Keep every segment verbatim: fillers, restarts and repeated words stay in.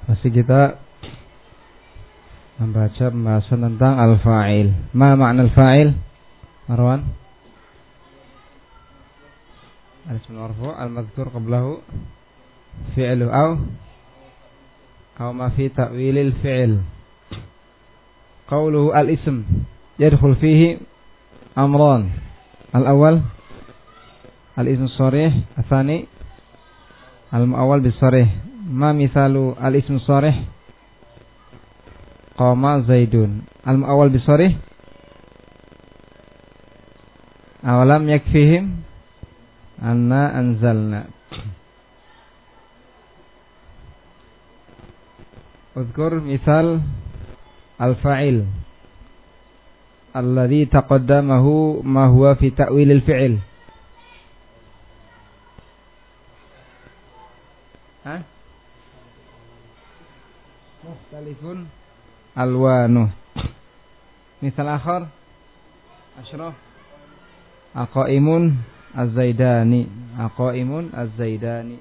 Masih kita membaca pembahasan tentang al-fa'il. Ma makna al-fa'il? Marwan? Al-ism marfu' al-madhkur qablahu fi'lu aw aw ma fi ta'wilil fi'il. Qawluhu al-ism yadkhul fihi amran. Al-awwal al-ism sharih, al-thani al-mu'awwal bis-sharih. Ma misalu al-ism sharih? Qama Zaidun. Al-mu'awwal bis-sharih? Awalam yakfihim anna anzalna. Udhkur misal al-fa'il alladhi taqaddamahu ma huwa fi ta'wilil fi'il. Hah? Mukhtalifun alwanuh. Misal akhar asyraf aqaimun az-zaidani. Aqaimun az-zaidani.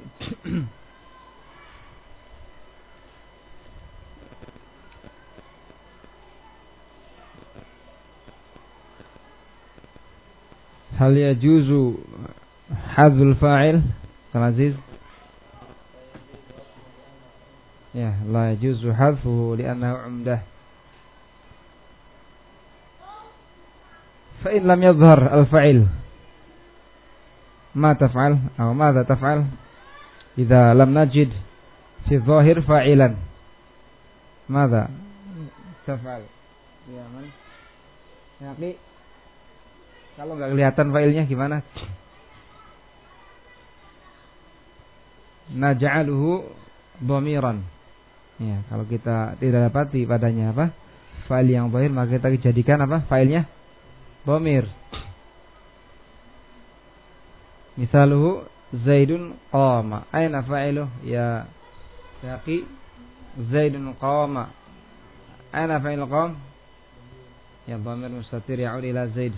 Hal yajuzu hadzul fa'il? Kal Aziz. Ya, la yajuzu hadfuhu li'annahu 'umdah. Fa in lam yadhhar al-fa'il ma taf'al aw madza taf'al idza lam najid fi dhahir fa'ilan madza taf'al ya man ya Ki, kalau enggak kelihatan fa'ilnya gimana? Naj'aluhu dhamiran. Ya, kalau kita tidak dapati padanya apa? Fa'il yang zahir, maka kita jadikan apa? Fa'ilnya dhamir. Misaluhu Zaidun qama. Aina fa'iluh ya Yaqi? Zaidun qama. Aina fa'il qam? Ya dhamir mustatir ya'ud ila Zaid.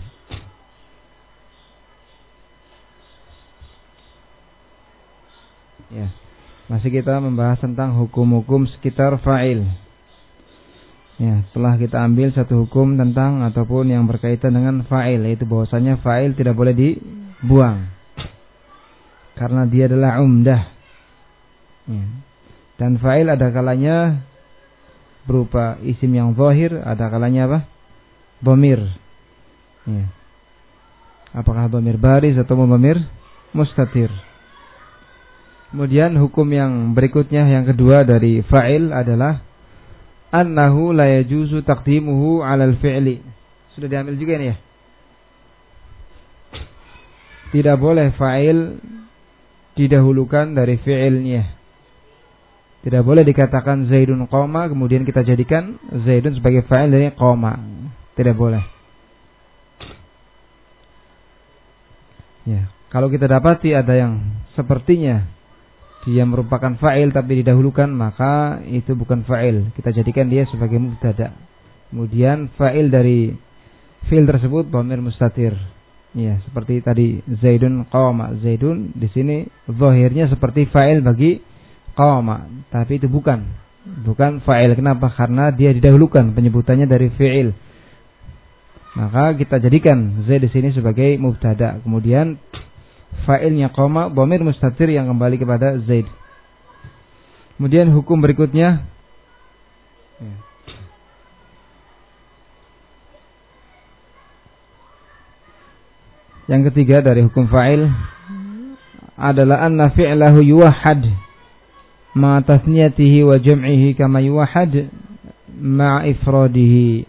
Ya. Masih kita membahas tentang hukum-hukum sekitar fa'il. Ya, setelah kita ambil satu hukum tentang ataupun yang berkaitan dengan fa'il, yaitu bahwasanya fa'il tidak boleh dibuang karena dia adalah umdah. Ya. Dan fa'il ada kalanya berupa isim yang zahir, ada kalanya apa? Dhamir. Ya. Apakah dhamir baris atau dhamir mustatir? Kemudian hukum yang berikutnya, yang kedua dari fa'il adalah annahu la yajuzu taqdimuhu 'alal fi'li. Sudah diambil juga ini ya? Tidak boleh fa'il didahulukan dari fi'ilnya. Tidak boleh dikatakan Zaidun qama kemudian kita jadikan Zaidun sebagai fa'il dari qama. Tidak boleh. Ya, kalau kita dapati ada yang sepertinya dia merupakan fa'il tapi didahulukan, maka itu bukan fa'il. Kita jadikan dia sebagai mubtada. Kemudian fa'il dari fi'il tersebut dhamir mustatir. Ya, seperti tadi Zaidun qama. Zaidun di sini zahirnya seperti fa'il bagi qama, tapi itu bukan. Bukan fa'il. Kenapa? Karena dia didahulukan penyebutannya dari fi'il. Maka kita jadikan Zaid di sini sebagai mubtada. Kemudian fa'ilnya qama, dhamir mustatir yang kembali kepada Zaid. Kemudian hukum berikutnya yang ketiga dari hukum fa'il adalah anna fi'lahu yuwahhad ma tasniyatihi wa jam'ihi kama yuwahhad ma ifradihi.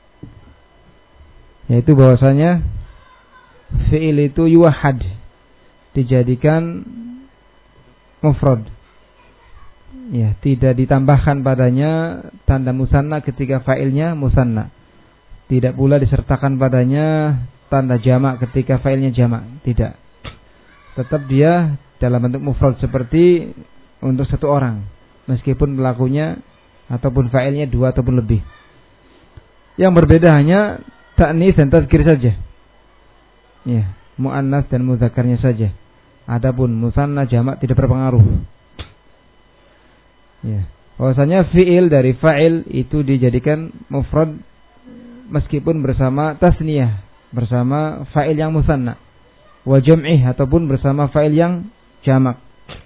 Yaitu bahwasanya fi'il itu yuwahhad, dijadikan mufrad. Ya, tidak ditambahkan padanya tanda musanna ketika fa'ilnya musanna. Tidak pula disertakan padanya tanda jamak ketika fa'ilnya jamak. Tidak. Tetap dia dalam bentuk mufrad seperti untuk satu orang, meskipun pelakunya ataupun fa'ilnya dua ataupun lebih. Yang berbeda hanya ta'nis dan tazkir saja. Ya, muannas dan mudzakarnya saja. Adapun musanna jamak tidak berpengaruh. Ya. Bahwasanya fi'il dari fa'il itu dijadikan mufrad meskipun bersama tasniyah, bersama fa'il yang musanna, wa jam'ih ataupun bersama fa'il yang jamak.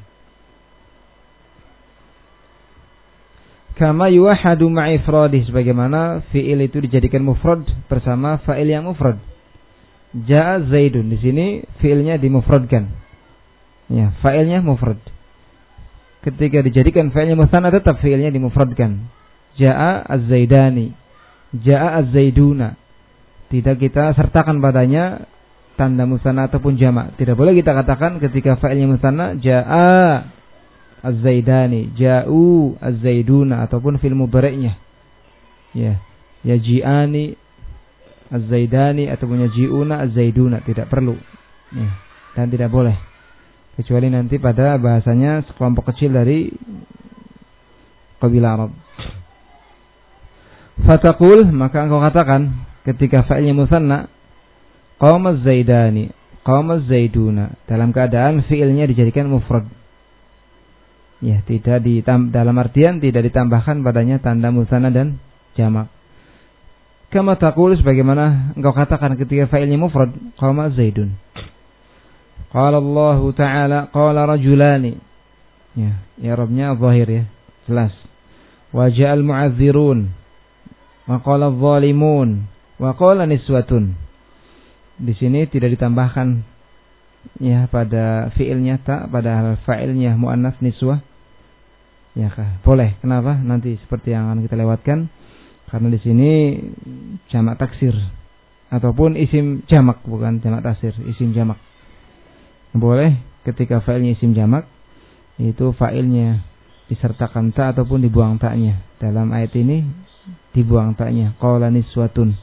Kama yuwahhadu ma'a ifradih, sebagaimana fi'il itu dijadikan mufrad bersama fa'il yang mufrad. Ja'a Zaidun, di sini fi'ilnya dimufradkan. Ya, fa'ilnya mufrad. Ketika dijadikan fa'ilnya musanna tetap fi'ilnya dimufradkan. Ja'a Az-Zaidani, Ja'a Az-Zaiduna. Tidak kita sertakan padanya tanda musanna ataupun jamak. Tidak boleh kita katakan ketika fa'ilnya musanna Ja'a Az-Zaidani, Ja'u Az-Zaiduna, ataupun fil mudhari'nya. Ya, yaji'ani Az-Zaidani ataupun yaji'una Az-Zaiduna, tidak perlu. Ya, dan tidak boleh. Kecuali nanti pada bahasanya sekelompok kecil dari kabilah Arab. Fataqul, maka engkau katakan ketika fa'ilnya musanna, qama Az-Zaidani, qama Az-Zaiduna, dalam keadaan fi'ilnya dijadikan mufrad. Ya, tidak ditam- dalam artian tidak ditambahkan padanya tanda musanna dan jamak. Kama taqul, sebagaimana engkau katakan ketika fa'ilnya mufrad, qama Zaidun. Qala Allah Ta'ala, qala rajulani. Ya, i'rabnya zahir ya, jelas. Wa ja'al mu'adzirun, wa qala adh-dhalimun, wa qala niswatun. Di sini tidak ditambahkan ya pada fi'ilnya ta, pada fa'ilnya muannas niswah. Ya kah? Boleh. Kenapa? Nanti seperti yang akan kita lewatkan. Karena di sini jamak taksir ataupun isim jamak, bukan jamak taksir, isim jamak. Boleh ketika fa'ilnya isim jamak, itu fa'ilnya disertakan ta ataupun dibuang ta'nya. Dalam ayat ini dibuang ta'nya. Qala niswatun.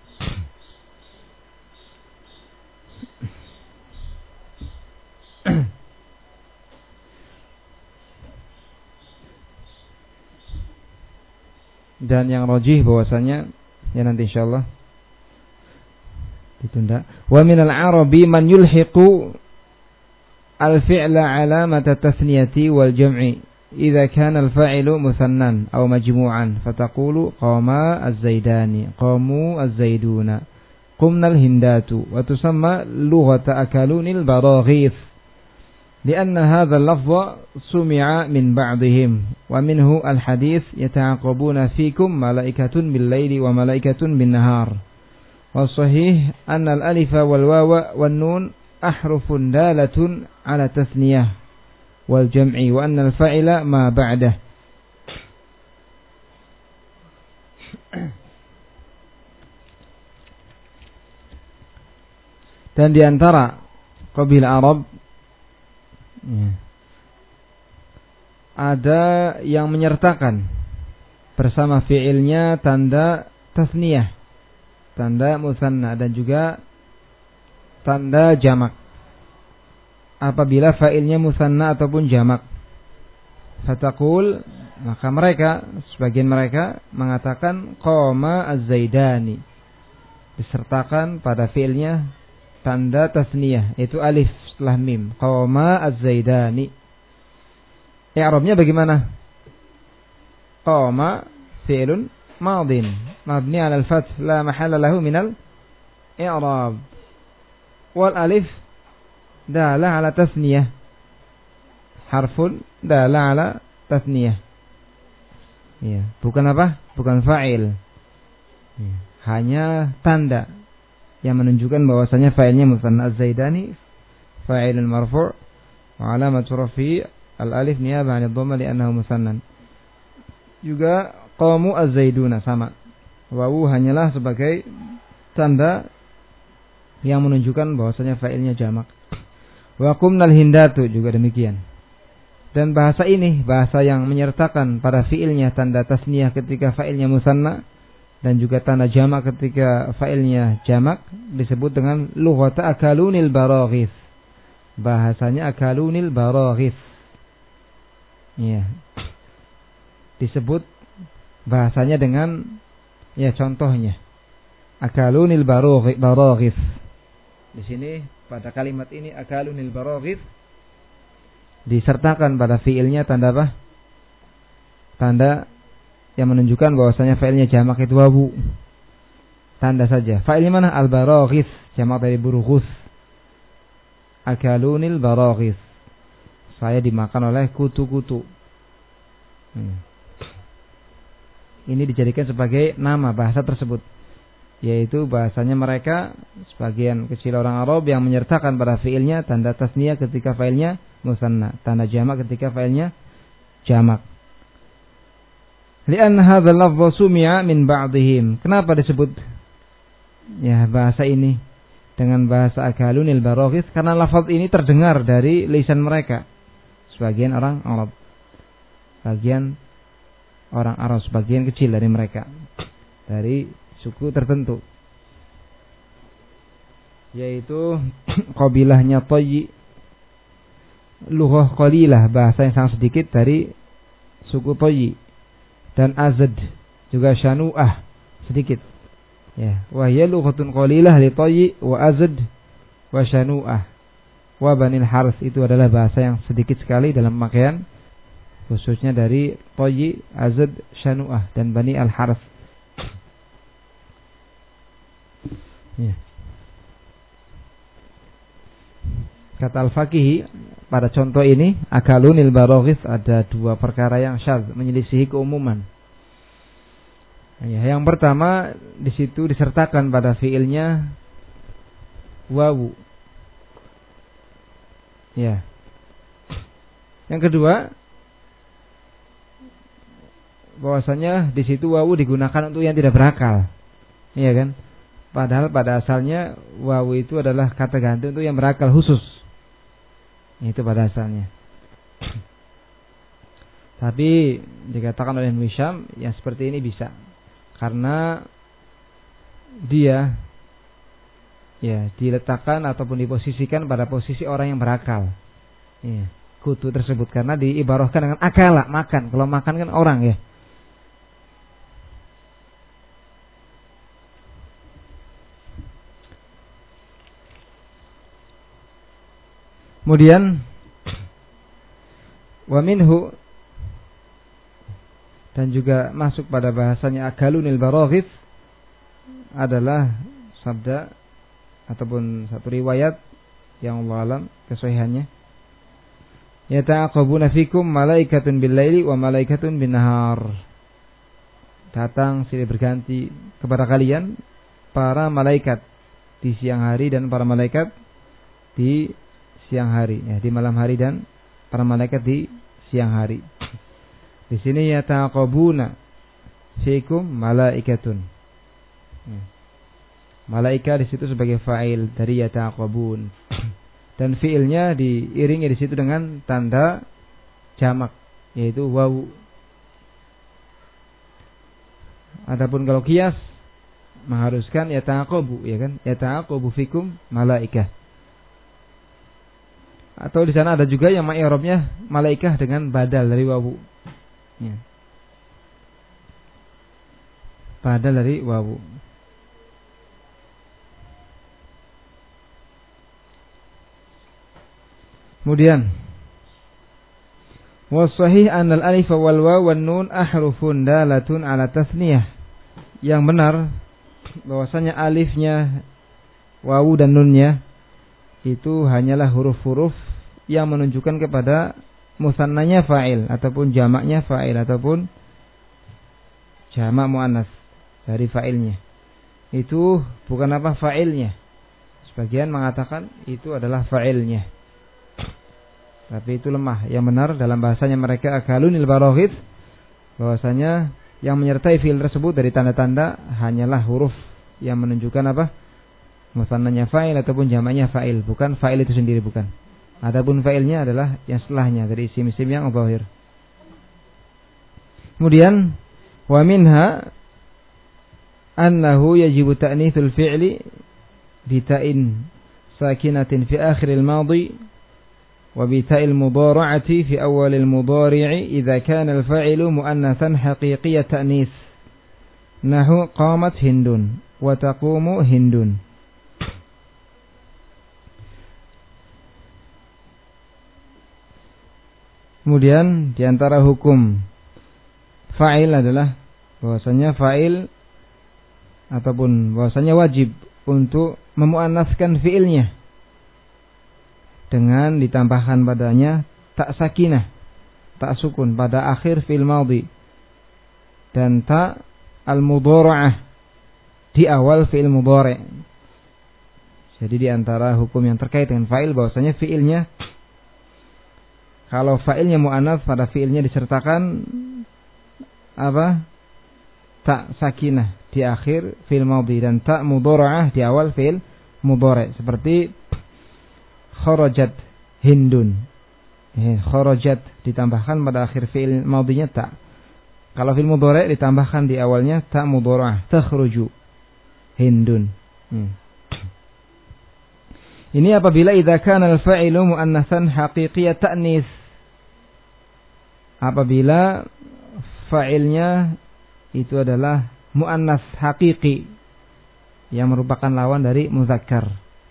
Dan yang rajih bahwasanya ya nanti insyaallah ditunda. Wa minal arabi man yulhiqu al-fi'la 'alamata tathniyati wal jam'i idza kana al-fa'ilu musannan aw majmu'an fataqulu qama az-zaidani, qamu az-zaiduna, qumna al-hindatu, wa tusamma lughata akalunil baraghith. لأن هذا اللفظ سمع من بعضهم ومنه الحديث يتعاقبون فيكم ملائكة بالليل وملائكة بالنهار والصحيح أن الألف والواو والنون أحرف دالة على تثنية والجمع وأن الفاعل ما بعده. Dan di antara kabilah Arab ya, ada yang menyertakan bersama fi'ilnya tanda tasniyah, tanda musanna, dan juga tanda jamak apabila fa'ilnya musanna ataupun jamak. Fataqul, maka mereka, sebagian mereka mengatakan qama az-zaidani, disertakan pada fi'ilnya tanda tasniyah, itu alif setelah mim. Qama az-zaidani. I'rabnya bagaimana? Qama fi'lun madin mabni 'ala al-fath la mahalla lahu min al-i'rab. Wal alif dala 'ala tasniyah. Harfun dala 'ala tasniyah. Ya, bukan apa? Bukan fa'il. Ya, hanya tanda yang menunjukkan bahwasanya fa'ilnya musanna. Az-zaidani fa'ilun marfu' wa 'alamatu raf'i al-alif niyabah 'anil dhamma li'annahu musannan. Juga qamu az-zaiduna sama. Wawu hanyalah sebagai tanda yang menunjukkan bahwasanya fa'ilnya jamak. Wa qumnal hindatu, juga demikian. Dan bahasa ini bahasa yang menyertakan pada fi'ilnya tanda tasniyah ketika fa'ilnya musanna dan juga tanda jamak ketika fa'ilnya jamak disebut dengan lughata akalunil baraghith. Bahasanya akalunil baraghith. Ya. Disebut bahasanya dengan ya contohnya akalunil baraghith. Di sini pada kalimat ini akalunil baraghith disertakan pada fi'ilnya tanda apa? tanda yang menunjukkan bahwasanya fa'ilnya jamak itu wawu. Tanda saja. Fa'ilnya mana? Al-baraghis, jamak dari burughus. Akalunil baraghis. Saya dimakan oleh kutu-kutu. Hmm. Ini dijadikan sebagai nama bahasa tersebut, yaitu bahasanya mereka sebagian kecil orang Arab yang menyertakan pada fiilnya tanda tasniyah ketika failnya musanna, tanda jamak ketika failnya jamak. Li'anna hadzal lafdh sumi'a min ba'dihim. Kenapa disebut ya bahasa ini dengan bahasa akalunil baraghis? Karena lafaz ini terdengar dari lisan mereka, sebagian orang Arab, bagian orang Arab, sebagian kecil dari mereka, dari suku tertentu, yaitu qabilahnya Tayyi, lughah qalilah, bahasa yang sangat sedikit dari suku Tayyi, dan Azad juga Shanu'ah, sedikit. Ya, wa hiya lughatun qalilah li Tayyi wa Azad wa Shanu'ah wa Banil Harth, itu adalah bahasa yang sedikit sekali dalam pemakaian, khususnya dari Tayyi, Azad, Shanu'ah dan Bani Al-Harth. Ya. Kata Al-Faqihi pada contoh ini, akalunil baraghis, ada dua perkara yang syadz, menyelisihi keumuman. Ya, yang pertama di situ disertakan pada fiilnya wawu. Ya. Yang kedua, bahwasanya di situ wawu digunakan untuk yang tidak berakal. Iya kan? Padahal pada asalnya wawu itu adalah kata ganti untuk yang berakal khusus. Itu pada asalnya. Tapi dikatakan oleh Hisham yang seperti ini bisa, karena dia ya diletakkan ataupun diposisikan pada posisi orang yang berakal. Iya, kutu tersebut karena diibarahkan dengan akala, makan. Kalau makan kan orang ya. Kemudian wa minhu, dan juga masuk pada bahasanya akalunil baraghis adalah sabda ataupun satu riwayat yang Allah alam kesahihannya, yata'aqabuna fikum malaikatun bil laili wa malaikatun bin nahar. Datang silih berganti kepada kalian para malaikat di siang hari dan para malaikat di siang hari, ya, di malam hari dan para malaikat di siang hari. Di sini yataqabuna fikum malaikatun. Ya. Malaikat di situ sebagai fa'il dari yataqabun. Dan fiilnya diiringi di situ dengan tanda jamak, yaitu wawu. Adapun kalau qiyas mengharuskan yataqabu, ya kan? Yataqabu fikum malaikah. Atau di sana ada juga yang ma'irabnya malaikah dengan badal dari wawu. Ya. Badal dari wawu. Kemudian was-sahih anna al-alif wal waw wan nun ahrufun dalatun ala tasniyah. Yang benar bahwasanya alifnya, wawu dan nunnya itu hanyalah huruf-huruf yang menunjukkan kepada musannanya fa'il ataupun jamaknya fa'il ataupun jamak muannas dari fa'ilnya. Itu bukan apa fa'ilnya. Sebagian mengatakan itu adalah fa'ilnya. Tapi itu lemah. Yang benar dalam bahasanya mereka akalunil baraghis, bahwasanya yang menyertai fi'il tersebut dari tanda-tanda hanyalah huruf yang menunjukkan apa? Musannanya fa'il ataupun jamaknya fa'il, bukan fa'il itu sendiri, bukan. Adapun fa'ilnya adalah yang setelahnya dari isim-isim yang zahir. Kemudian wa minha annahu yajibu ta'nitsul fi'li bi ta'in sakinatin fi akhiril madhi wa bi ta'il mudhara'ati fi awwalil mudhari'i idza kana al-fa'ilu muannatsan haqiqiyyat ta'nis. Nahu qamat hindun wa taqumu hindun. Kemudian di antara hukum fa'il adalah bahwasanya fa'il ataupun bahwasanya wajib untuk memuannaskan fi'ilnya dengan ditambahkan padanya tak sakinah, tak sukun pada akhir fi'il madhi dan tak al-mudhara'ah di awal fi'il mudhari'. Jadi di antara hukum yang terkait dengan fa'il bahwasanya fi'ilnya, kalau fa'ilnya mu'annats pada fi'ilnya disertakan apa? Tak sakinah di akhir fi'il madhi dan tak mudhara'ah di awal fi'il mudhari', seperti kharajat hindun. Eh, kharajat ditambahkan pada akhir fi'il madhinya tak. Kalau fi'il mudhari' ditambahkan di awalnya tak mudhara'ah, takhruju hindun. Hmm. Ini apabila idza kana al-fa'ilu muannatsan haqiqiyyat ta'nis. Apabila fa'ilnya itu adalah muannas hakiki yang merupakan lawan dari muzakkar.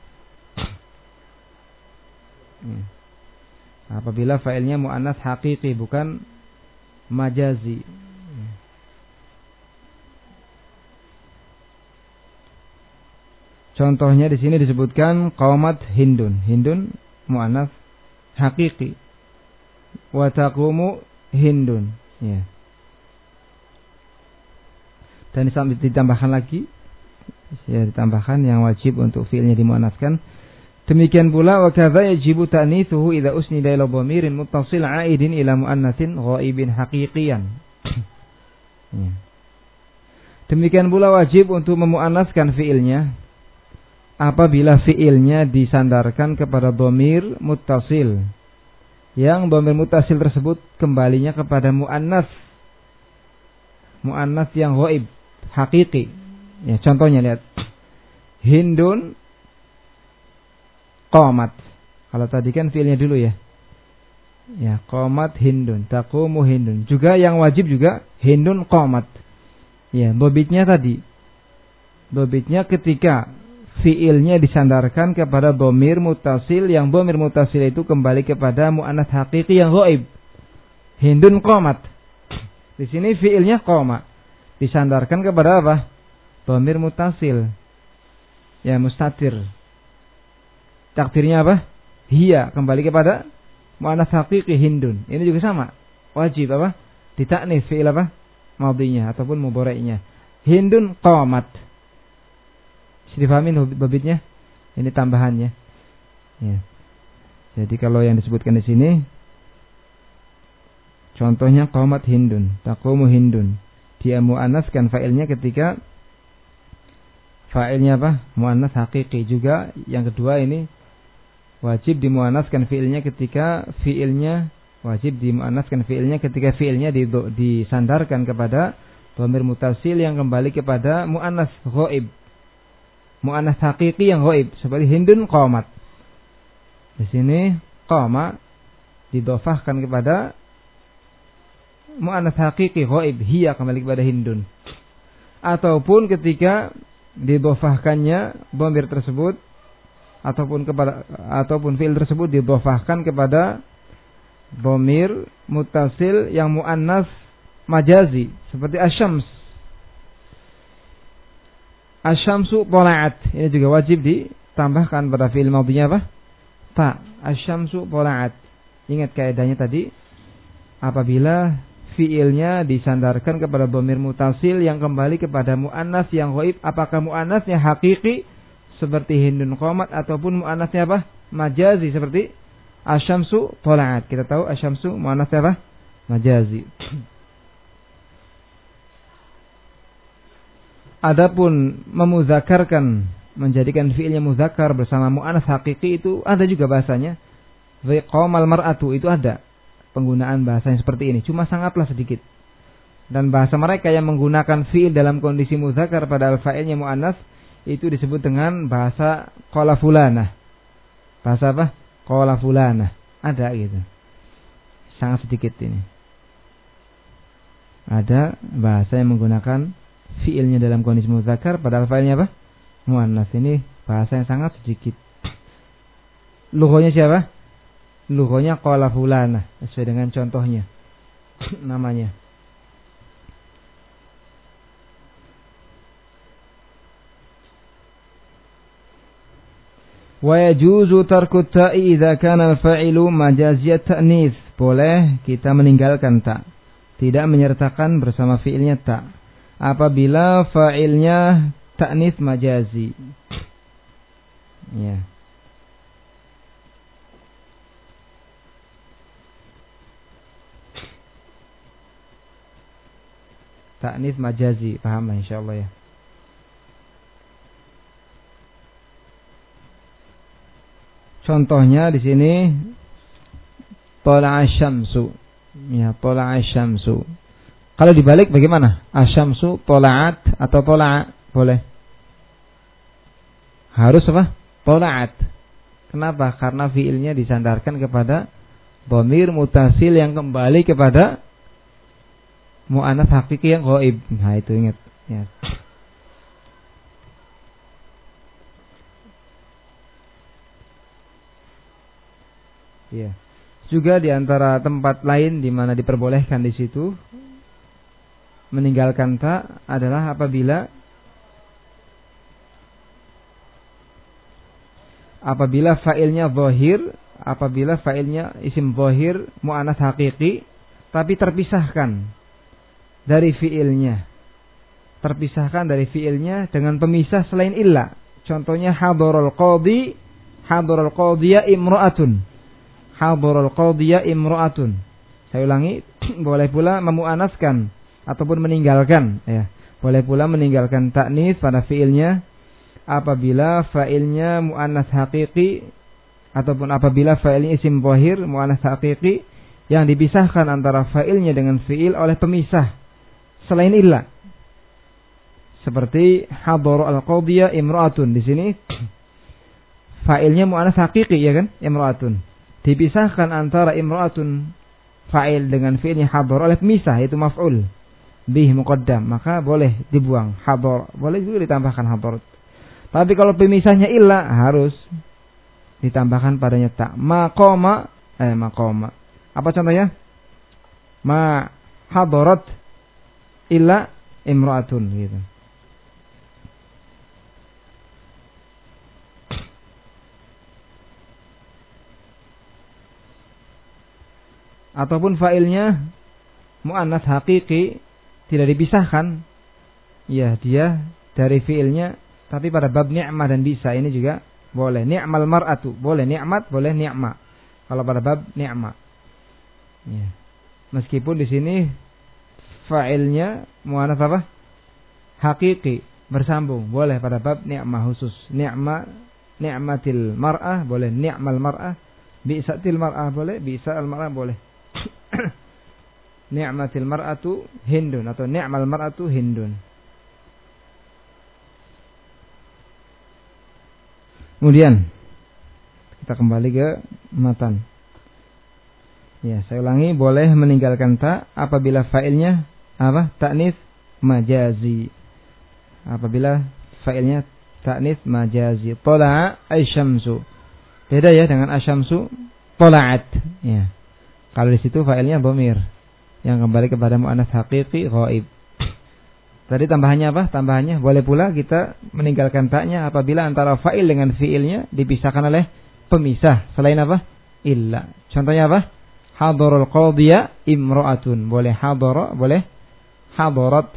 Apabila fa'ilnya muannas hakiki bukan majazi. Contohnya di sini disebutkan qamat hindun. Hindun muannas hakiki. Wa taqumu hindun. Ya. Dan ditambahkan lagi, ya, ditambahkan yang wajib untuk fi'ilnya dimuannaskan. Demikian pula wa kadza yajibu ta'nitsuhu idza usnida ila dhamirin muttasil 'aidin ila muannatsin ghaibin haqiqiyan. Ya. Demikian pula wajib untuk memuannaskan fi'ilnya apabila fi'ilnya disandarkan kepada dhamir muttasil, yang dhamir muttasil tersebut kembalinya kepada muannas, muannas yang ghaib, hakiki. Ya, contohnya lihat, hindun qamat. Kalau tadi kan fi'ilnya dulu ya. Ya, qamat hindun, taqumu hindun. Juga yang wajib juga hindun qamat. Ya, dobitnya tadi. Dobitnya ketika fi'ilnya disandarkan kepada dhamir muttasil, yang dhamir muttasil itu kembali kepada muannas hakiki yang ghaib. Hindun qamat. Di sini fi'ilnya qama, disandarkan kepada apa? Dhamir muttasil. Ya, mustatir. Takdirnya apa? Hiya, kembali kepada muannas hakiki hindun. Ini juga sama. Wajib apa? Ditaknis fi'il apa? Madhinya ataupun mudhari'nya. Hindun qamat. Difahami babitnya? Ini tambahannya. Ya. Jadi kalau yang disebutkan di sini, contohnya qamat hindun, taqumu hindun. Dia muannaskan fa'ilnya ketika fa'ilnya apa? Muannas hakiki. Juga yang kedua ini wajib dimuannaskan fi'ilnya ketika fi'ilnya wajib dimuannaskan fi'ilnya ketika fi'ilnya disandarkan kepada dhamir muttasil yang kembali kepada muannas ghaib. Muannas hakiki yang ghaib, seperti hindun qamat. Di sini qama didhofahkan kepada muannas hakiki ghaib, hiya kembali kepada hindun. Ataupun ketika didhofahkannya dhamir tersebut ataupun kepada ataupun fi'il tersebut didhofahkan kepada dhamir muttasil yang muannas majazi, seperti asyams. Asyamsu tola'at. Ini juga wajib ditambahkan pada fi'il madhinya apa? Ta. Asyamsu tola'at. Ingat kaidahnya tadi. Apabila fi'ilnya disandarkan kepada dhamir muttasil yang kembali kepada muannas yang ghaib, apakah muannasnya hakiki seperti hindun qamat ataupun muannasnya apa? Majazi seperti asyamsu tola'at. Kita tahu asyamsu muannasnya apa? Majazi. Adapun memudzakarkan, menjadikan fi'ilnya mudzakar bersama muannas hakiki, itu ada juga bahasanya. Qamal mar'atu, itu ada penggunaan bahasa yang seperti ini, cuma sangatlah sedikit. Dan bahasa mereka yang menggunakan fi'il dalam kondisi mudzakar padahal fa'ilnya muannas itu disebut dengan bahasa qala fulanah. Bahasa apa? Qala fulanah. Ada gitu. Sangat sedikit ini. Ada bahasa yang menggunakan fi'ilnya dalam kondisi muzakkar padahal fa'ilnya apa? Muannas. Ini bahasa yang sangat sedikit. Lughonya siapa? Lughonya qala fulana, sesuai dengan contohnya. Namanya. Wa yajuzu tarku ta'i idza kana al-fa'ilu majaziyat ta'nis. Boleh kita meninggalkan ta, tidak menyertakan bersama fiilnya ta, apabila fa'ilnya ta'nis majazi. Ya. Ta'nis majazi, paham lah insyaallah ya. Contohnya di sini tala'a syamsu. Ya, tala'a syamsu. Kalau dibalik bagaimana? Asyamsu tala'at atau tala'a? Boleh. Harus apa? Tala'at. Kenapa? Karena fiilnya disandarkan kepada dhamir mutasil yang kembali kepada mu'annats hakiki yang ghaib. Nah, itu ingat ya. Ya. Juga di antara tempat lain di mana diperbolehkan di situ meninggalkan ta adalah apabila apabila fa'ilnya zahir, apabila fa'ilnya isim zahir mu'annats hakiki tapi terpisahkan dari fi'ilnya. Terpisahkan dari fi'ilnya dengan pemisah selain illa. Contohnya hadarul qadhi, hadarul qadhiya imra'atun. Hadarul qadhiya imra'atun. Saya ulangi, boleh pula memu'anaskan ataupun meninggalkan ya. Boleh pula meninggalkan ta'nis pada fi'ilnya apabila fa'ilnya mu'annats hakiki ataupun apabila fa'ilnya isim zahir mu'annats hakiki yang dipisahkan antara fa'ilnya dengan fi'il oleh pemisah selain illa. Seperti hadarul al-qadhiya imra'atun. Di sini fa'ilnya mu'annats hakiki ya kan? Imra'atun. Dipisahkan antara imra'atun fa'il dengan fi'ilnya hadar oleh pemisah, yaitu maf'ul bih muqaddam, maka boleh dibuang hadar, boleh juga ditambahkan hadar. Tapi kalau pemisahnya illa harus ditambahkan padanya ta. Maqama eh maqama. Apa contohnya? Ma hadarat illa imra'atun gitu. Ataupun fa'ilnya mu'annats hakiki tidak dipisahkan, ya dia dari fi'ilnya tapi pada bab ni'mah dan bisa ini juga boleh. Ni'mal mar'atu boleh, ni'mat boleh, ni'ma kalau pada bab ni'mah ya. Meskipun di sini fa'ilnya mu'annats apa? Hakiki bersambung, boleh pada bab ni'mah khusus. Ni'ma ni'matil mar'ah boleh, ni'mal mar'ah, bi'satil mar'ah boleh, bi'sal mar'ah boleh. Ni'matil mar'atu hindun atau ni'mal mar'atu hindun. Kemudian kita kembali ke matan. Ya, saya ulangi, boleh meninggalkan ta apabila fa'ilnya apa? Ta'nis majazi. Apabila fa'ilnya ta'nis majazi. Tala'a asyamsu. Beda ya dengan asyamsu tala'at. Ya. Kalau di situ fa'ilnya dhamir yang kembali kepada mu'annats hakiki ghaib. Tadi tambahannya apa? Tambahannya boleh pula kita meninggalkan ta'nya apabila antara fa'il dengan fi'ilnya dipisahkan oleh pemisah selain apa? Illa. Contohnya apa? Hadarul qadhiya imra'atun. Boleh hadara, boleh hadarat.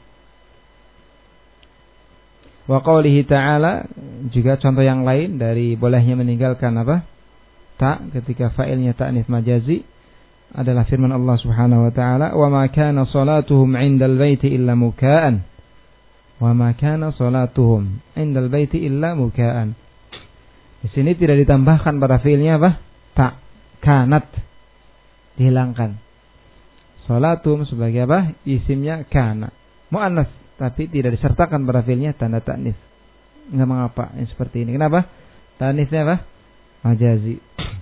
Wa qawlihi ta'ala, juga contoh yang lain dari bolehnya meninggalkan apa? Ta ketika fa'ilnya ta'nis majazi adalah firman Allah Subhanahu wa taala, "Wa ma kana salatuhum 'indal baiti illa muka'an." Wa ma kana salatuhum 'indal baiti illa muka'an. Di sini tidak ditambahkan pada fiilnya apa? Ta, kanat. Dihilangkan. Salatum sebagai apa? Isimnya kana. Muannats, tapi tidak disertakan pada fiilnya tanda ta'nis. Enggak mengapa yang seperti ini. Kenapa? Ta'nisnya apa? Majazi.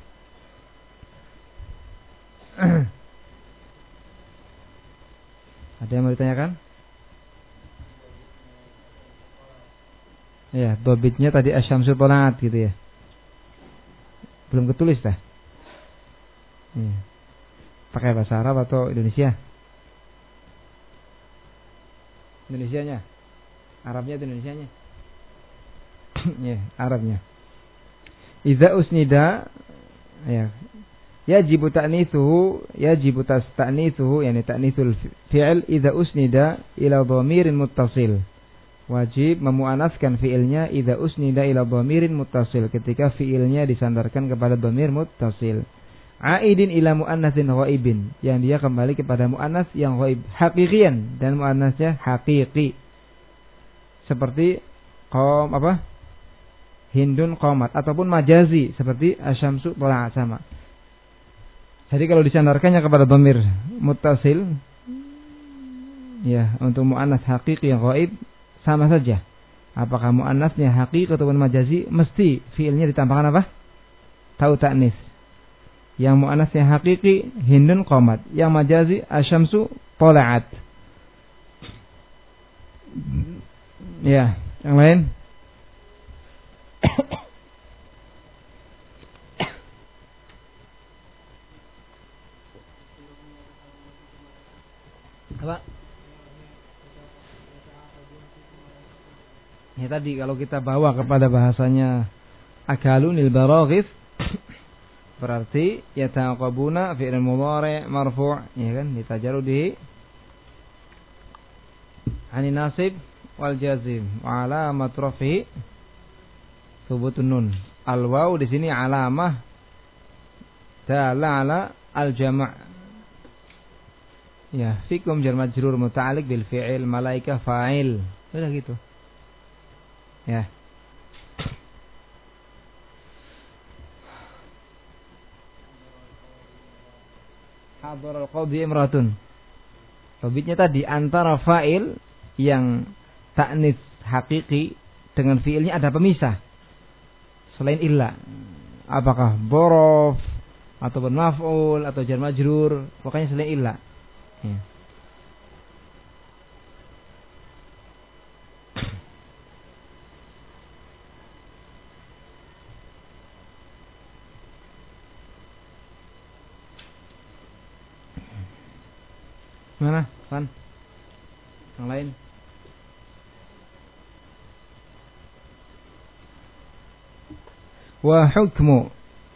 Ada yang mau ditanyakan? Ya, dobitnya tadi asyamsu tala'at gitu ya. Belum ketulis dah. Ya. Pakai bahasa Arab atau Indonesia? Indonesianya. Arabnya atau Indonesianya? Ya, Arabnya. idza usnida ya yajibu ta'nitsuhu yajibu ta'nitsuhu yani ta'nitsul fi'il idza usnida ila dhamirin muttasil. Wajib memuannaskan fi'ilnya idza usnida ila dhamirin muttasil ketika fi'ilnya disandarkan kepada dhamir muttasil. Aidin ila muannatsin ghaibin yang dia kembali kepada muannas yang ghaib haqiqian dan muannasnya haqiqi. Seperti qom apa? Hindun qamat ataupun majazi seperti asyamsu tola'at sama. Jadi kalau disandarkannya kepada dhamir muttasil ya untuk muannas haqiqi yang ghaib sama saja. Apakah muannasnya haqiqi ataupun majazi mesti fiilnya ditambahkan apa? Tau ta'nis. Yang muannasnya haqiqi hindun qamat, yang majazi asyamsu tola'at. Ya, yang lain? Apa? Ya tadi kalau kita bawa kepada bahasanya akalunil baraghis berarti yataqabuna fi'il mudhari' marfu' ya kan ditajarudi ani nasib wal jazim wa alamat rafi thubutun nun. Al waw di sini alamah dalla ala al jama'. Ya, fikum jar majrur muta'alliq bil fi'il, malaika fa'il. Sudah gitu. Ya. Hadar al-qadhi imratun. Tobitnya tadi antara fa'il yang ta'nis hakiki dengan fi'ilnya ada pemisah. Selain illa. Apakah borof ataupun maf'ul atau jar majrur, pokoknya selain illa. Ya. Mana? Fan? Yang lain? Wa hukmu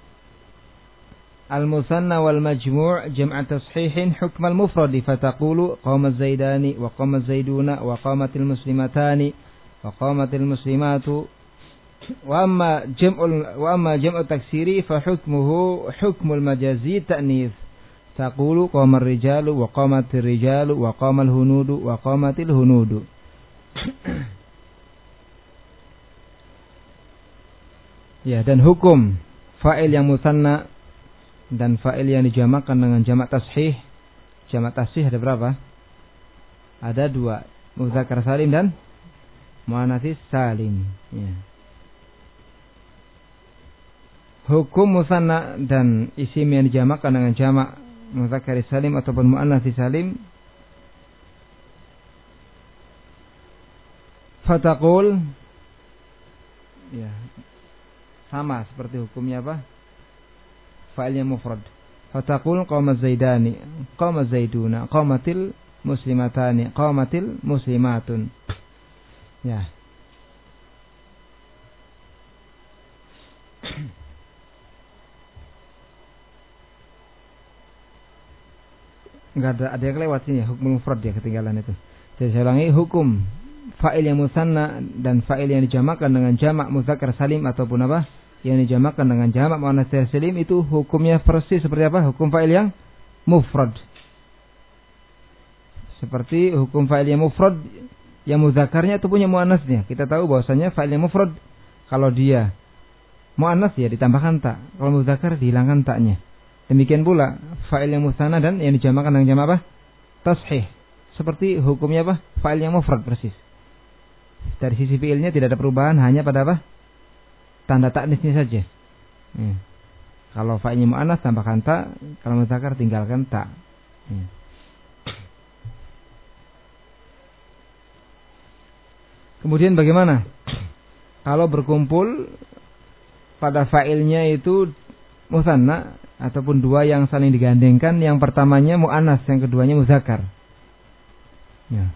al-musanna wal majmu' jam'a tashihin hukm al-mufrad fataqulu qama az-zaidani wa qama az-zaiduna wa qamatil muslimatani wa qamatil muslimatu wa amma jam'ul wa amma jam'u taksiri fa hukmuhu hukmul majazi ta'nits taqulu qama ar-rijalu wa qamatir rijalu wa qamal hunudu wa qamatil hunudu. Ya, dan hukum fa'il yang musanna dan fa'il yang dijamakkan dengan jamak tashih. Jamak tashih ada berapa? Ada dua, muzakkar salim dan muannats salim. Ya. Hukum musanna dan isim yang dijamakkan dengan jamak muzakkar salim ataupun muannats salim. Fataqul ya, sama seperti hukumnya apa? Fa'ilnya mufrad. Fataqul qama zaidani, qama zaiduna, qamatil muslimatani, qamatil muslimatun. Ya. Enggak ada ada yang lewat sini ya, hukum mufrad ya ketinggalan itu. Jadi saya ulangi, hukum fa'il yang musanna dan fa'il yang dijamakkan dengan jamak muzakkar salim ataupun apa? Yang dijamakkan dengan jamak muannats salim itu hukumnya persis seperti apa? Hukum fa'il yang mufrad. Seperti hukum fa'il yang mufrad yang muzakkarnya itu punya muannasnya. Kita tahu bahwasanya fa'il yang mufrad kalau dia muannats ya ditambahkan ta, kalau muzakkar dihilangkan taknya. Demikian pula fa'il yang musanna dan yang dijamakkan dengan jamak apa? Tashih. Seperti hukumnya apa? Fa'il yang mufrad persis. Dari sisi fi'ilnya tidak ada perubahan, hanya pada apa? Tanda ta'nisnya saja. Ya. Kalau fa'ilnya mu'annas tambahkan ta, kalau muzakkar tinggalkan ta. Ya. Kemudian bagaimana? Kalau berkumpul pada fa'ilnya itu musanna ataupun dua yang saling digandengkan, yang pertamanya mu'annas, yang keduanya muzakkar. Ya.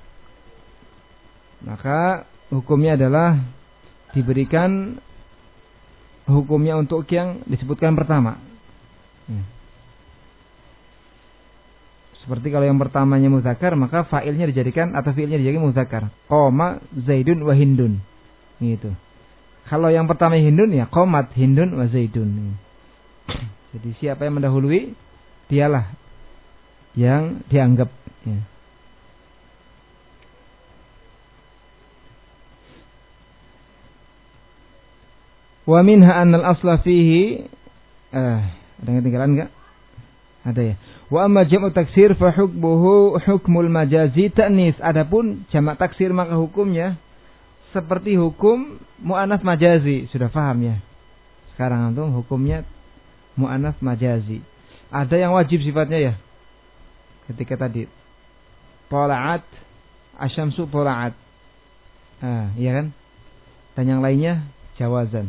Maka hukumnya adalah diberikan hukumnya untuk yang disebutkan pertama. Ya. Seperti kalau yang pertamanya muzakkar, maka fa'ilnya dijadikan atau fi'ilnya dijadikan muzakkar. Qoma Zaidun wa Hindun. Gitu. Kalau yang pertama Hindun, ya qomat Hindun wa Zaidun. Jadi siapa yang mendahului, dialah yang dianggap. Ya. Wa minha annal asla fihi, eh, ada yang ketinggalan enggak? Ada ya. Wa amma jam'u taksir fa hukmuhu hukmul majazi ta'nis. Adapun jamak taksir maka hukumnya seperti hukum muannats majazi. Sudah paham ya? Sekarang antum hukumnya muannats majazi. Ada yang wajib sifatnya ya. Ketika tadi tala'at asyamsu tala'at. Ah, iya kan? Dan yang lainnya jawazan.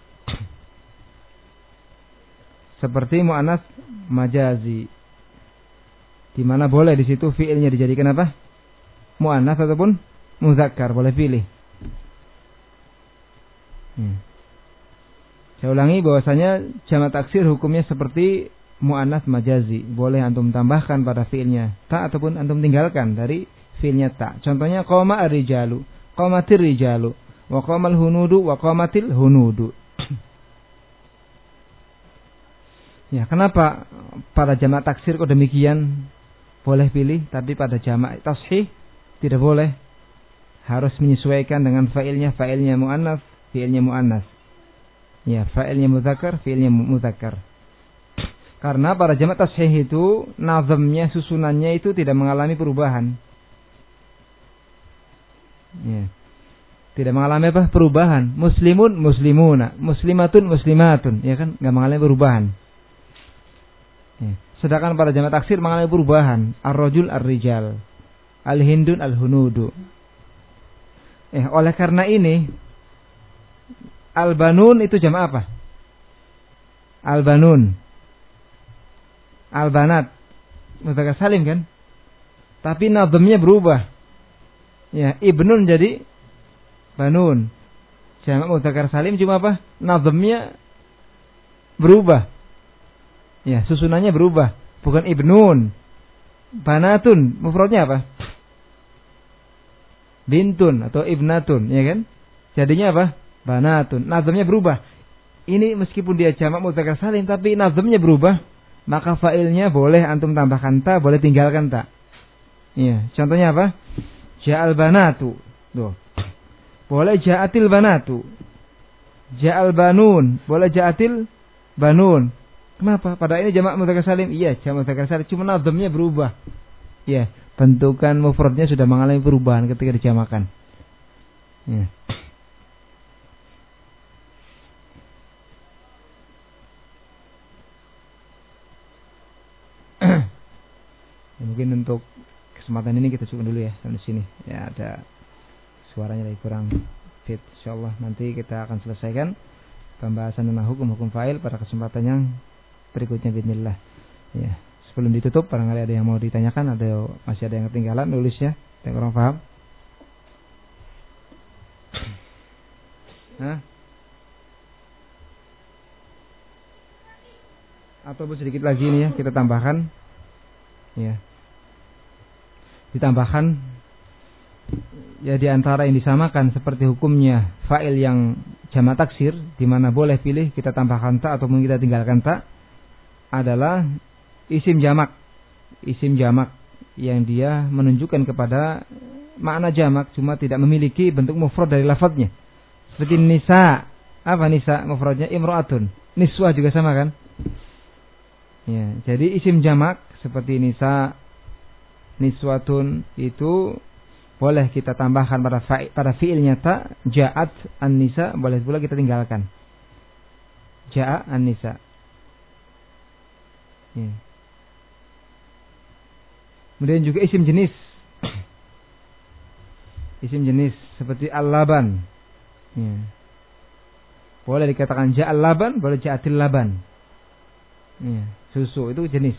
Seperti muannats majazi. Di mana boleh di situ fiilnya dijadikan apa? Muannats ataupun muzakkar, boleh pilih. Hmm. Saya ulangi bahwasanya jamak taksir hukumnya seperti muannats majazi. Boleh antum tambahkan pada fiilnya ta ataupun antum tinggalkan dari fiilnya ta. Contohnya qoma ar-rijalu, qamatir rijalu, wa qamal hunudu, wa qamatil hunudu. Ya, kenapa pada jamak taksir kok demikian? Boleh pilih, tapi pada jamak tashih tidak boleh. Harus menyesuaikan dengan fa'ilnya, fa'ilnya muannats, fi'ilnya muannats. Ya, fa'ilnya muzakkar, fi'ilnya muzakkar. Karena pada jamak tashih itu nazamnya, susunannya itu tidak mengalami perubahan. Ya. Tidak mengalami apa? Perubahan. Muslimun, muslimuna, muslimatun, muslimatun, ya kan? Enggak mengalami perubahan. Ya. Sedangkan pada jamak taksir mengalami perubahan. Ar-rajul ar-rijal, al-hindun al-hunudu. Eh, oleh karena ini al-banun itu jamak apa? Al-banun, al-banat, mudzakkar salim kan? Tapi nazamnya berubah. Ya, ibnun jadi banun. Jamak mudzakkar salim cuma apa? Nazamnya berubah. Ya, susunannya berubah. Bukan ibnun. Banatun, mufradnya apa? Bintun atau ibnatun, ya kan? Jadinya apa? Banatun. Nazamnya berubah. Ini meskipun dia jamak mudzakkar salim tapi nazamnya berubah, maka fa'ilnya boleh antum tambahkan ta, boleh tinggalkan ta. Iya, contohnya apa? Ja'al banatu. Tuh. Boleh ja'atil banatu. Ja'al banun, boleh ja'atil banun. Kenapa? Pada ini jamak mudzakkar salim. Iya, jamak mudzakkar salim, cuma nazamnya berubah. Iya, bentukan mufradnya sudah mengalami perubahan ketika dijamakan. Ya. Ya, mungkin untuk kesempatan ini kita cukup dulu ya sampai sini. Ya, ada suaranya lagi kurang fit. Insyaallah nanti kita akan selesaikan pembahasan tentang hukum-hukum fa'il pada kesempatan yang berikutnya bismillah. Ya, sebelum ditutup barangkali ada yang mau ditanyakan, ada masih ada yang ketinggalan nulisnya, yang kurang paham. Hah? Atau sedikit lagi nih ya, kita tambahkan. Ya. Ditambahkan ya di antara yang disamakan seperti hukumnya fa'il yang jamak taksir di mana boleh pilih kita tambahkan ta ataupun kita tinggalkan ta adalah isim jamak. Isim jamak yang dia menunjukkan kepada makna jamak cuma tidak memiliki bentuk mufrad dari lafadznya. Seperti nisa. Apa nisa mufradnya? Imra'atun. Niswah juga sama kan? Ya, jadi isim jamak seperti nisa, niswatun itu boleh kita tambahkan pada fa- pada fi'ilnya ta, ja'at an-nisa, boleh pula kita tinggalkan. Ja'a an-nisa. Ya. Kemudian juga isim jenis. Isim jenis seperti al-laban. Ya. Boleh dikatakan ja'al laban, boleh ja'atil laban. Ya. Susu itu jenis.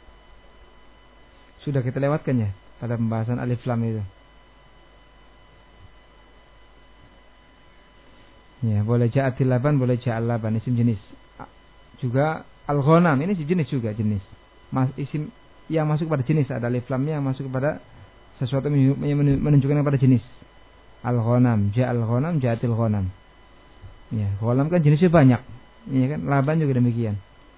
Sudah kita lewatkan ya pada pembahasan alif lam itu. Ya, boleh ja'atil laban, boleh ja'al laban, isim jenis. Juga al-ghanam, ini jenis juga jenis. Mas, isim yang masuk pada jenis, ada alif lamnya yang masuk kepada sesuatu yang menunjukkan kepada jenis. Al-ghanam, ja'al ghanam, ja'atil ghanam. Ya, ghanam kan jenisnya banyak. Iya kan, laban juga demikian.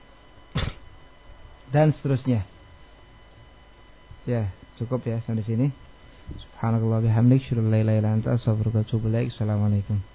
Dan seterusnya. Ya, cukup ya sampai sini. Subhanallah bihamdik, syukur la ilaha illa anta, astaghfiruka wa atubu ilaik. Assalamualaikum.